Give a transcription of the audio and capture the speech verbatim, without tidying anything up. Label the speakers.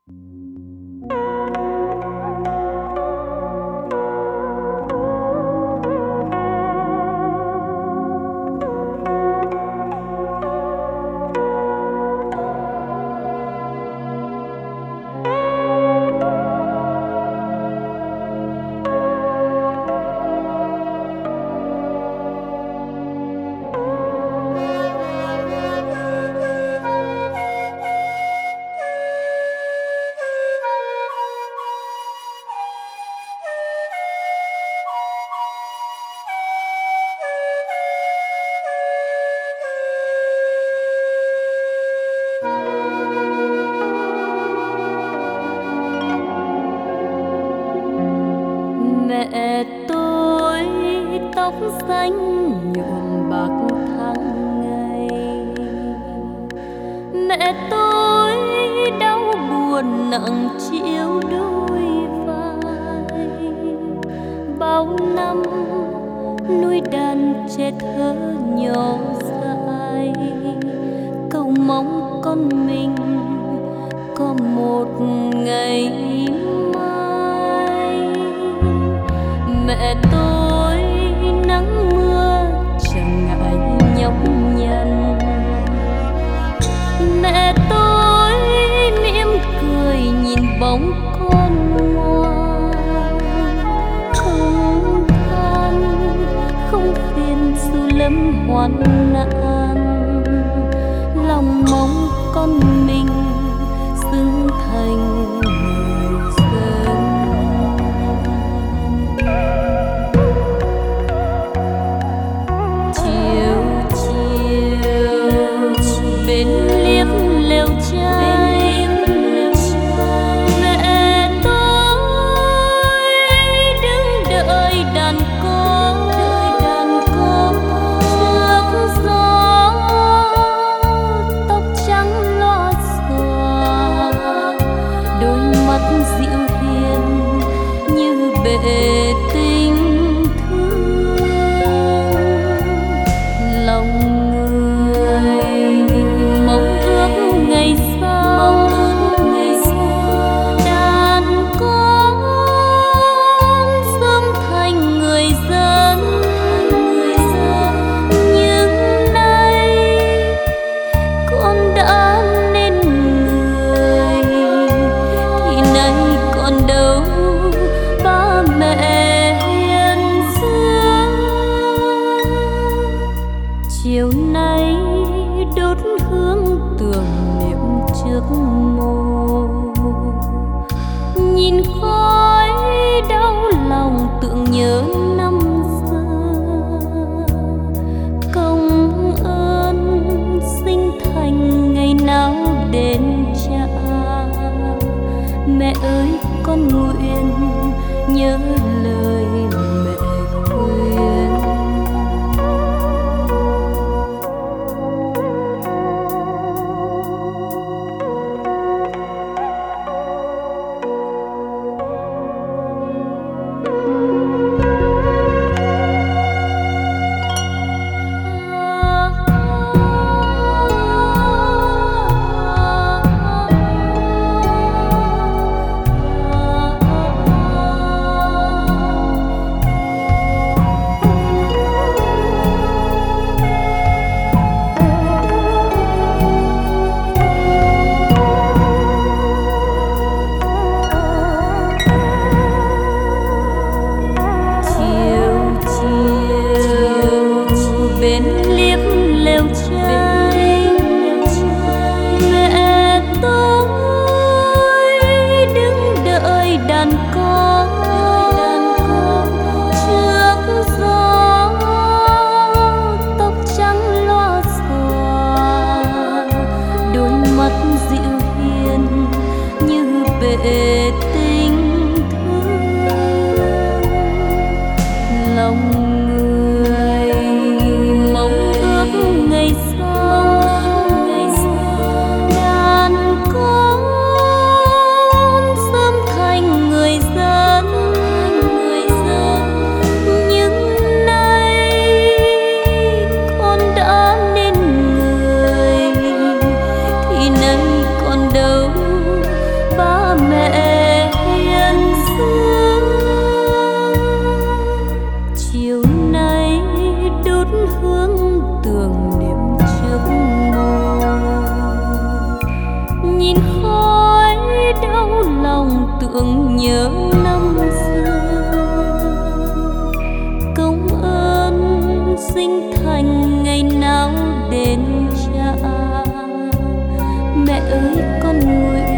Speaker 1: Mẹ tôi tóc xanh nhuộm bạc tháng ngày, mẹ tôi đau buồn nặng chịu đôi vai. Bao năm nuôi đàn trẻ thơ nhỏ dại, cầu mong con mình có một ngày mai. Mẹ tôi nắng mưa chẳng ngại nhọc nhằn, mẹ tôi mỉm cười nhìn bóng con ngoan. Không than không phiền dù lắm hoạn nạn, lòng mong con mình xứng thành người dân. Chiều chiều bên liếp lều trai, mẹ tôi đứng đợi đàn có trước gió, tóc trắng loa xòa, đôi mắt dịu hiền như bể tình thương. Lòng người mong ước ngày sau, đàn con sớm thành người dân. Nhưng nay con đã nên người, thì nay còn đâu ba mẹ hiền xưa. Chiều nay đốt hương tưởng niệm trước mồ, nhìn khói đau lòng tưởng nhớ năm xưa. Công ơn sinh thành ngày nào đến trả, mẹ ơi con nguyện nhớ lời mẹ khuyên. Bên liếp lều trai, mẹ tôi đứng đợi đàn có trước gió, tóc trắng loa xòa, đôi mắt dịu hiền như bể tình thương. Lòng ngày sau, đàn con sớm thành người dân. Nhưng nay con đã nên người, thì nay còn đâu ba khói đau lòng tưởng nhớ năm xưa. Công ơn sinh thành ngày nào đến cha, mẹ ơi con nguyện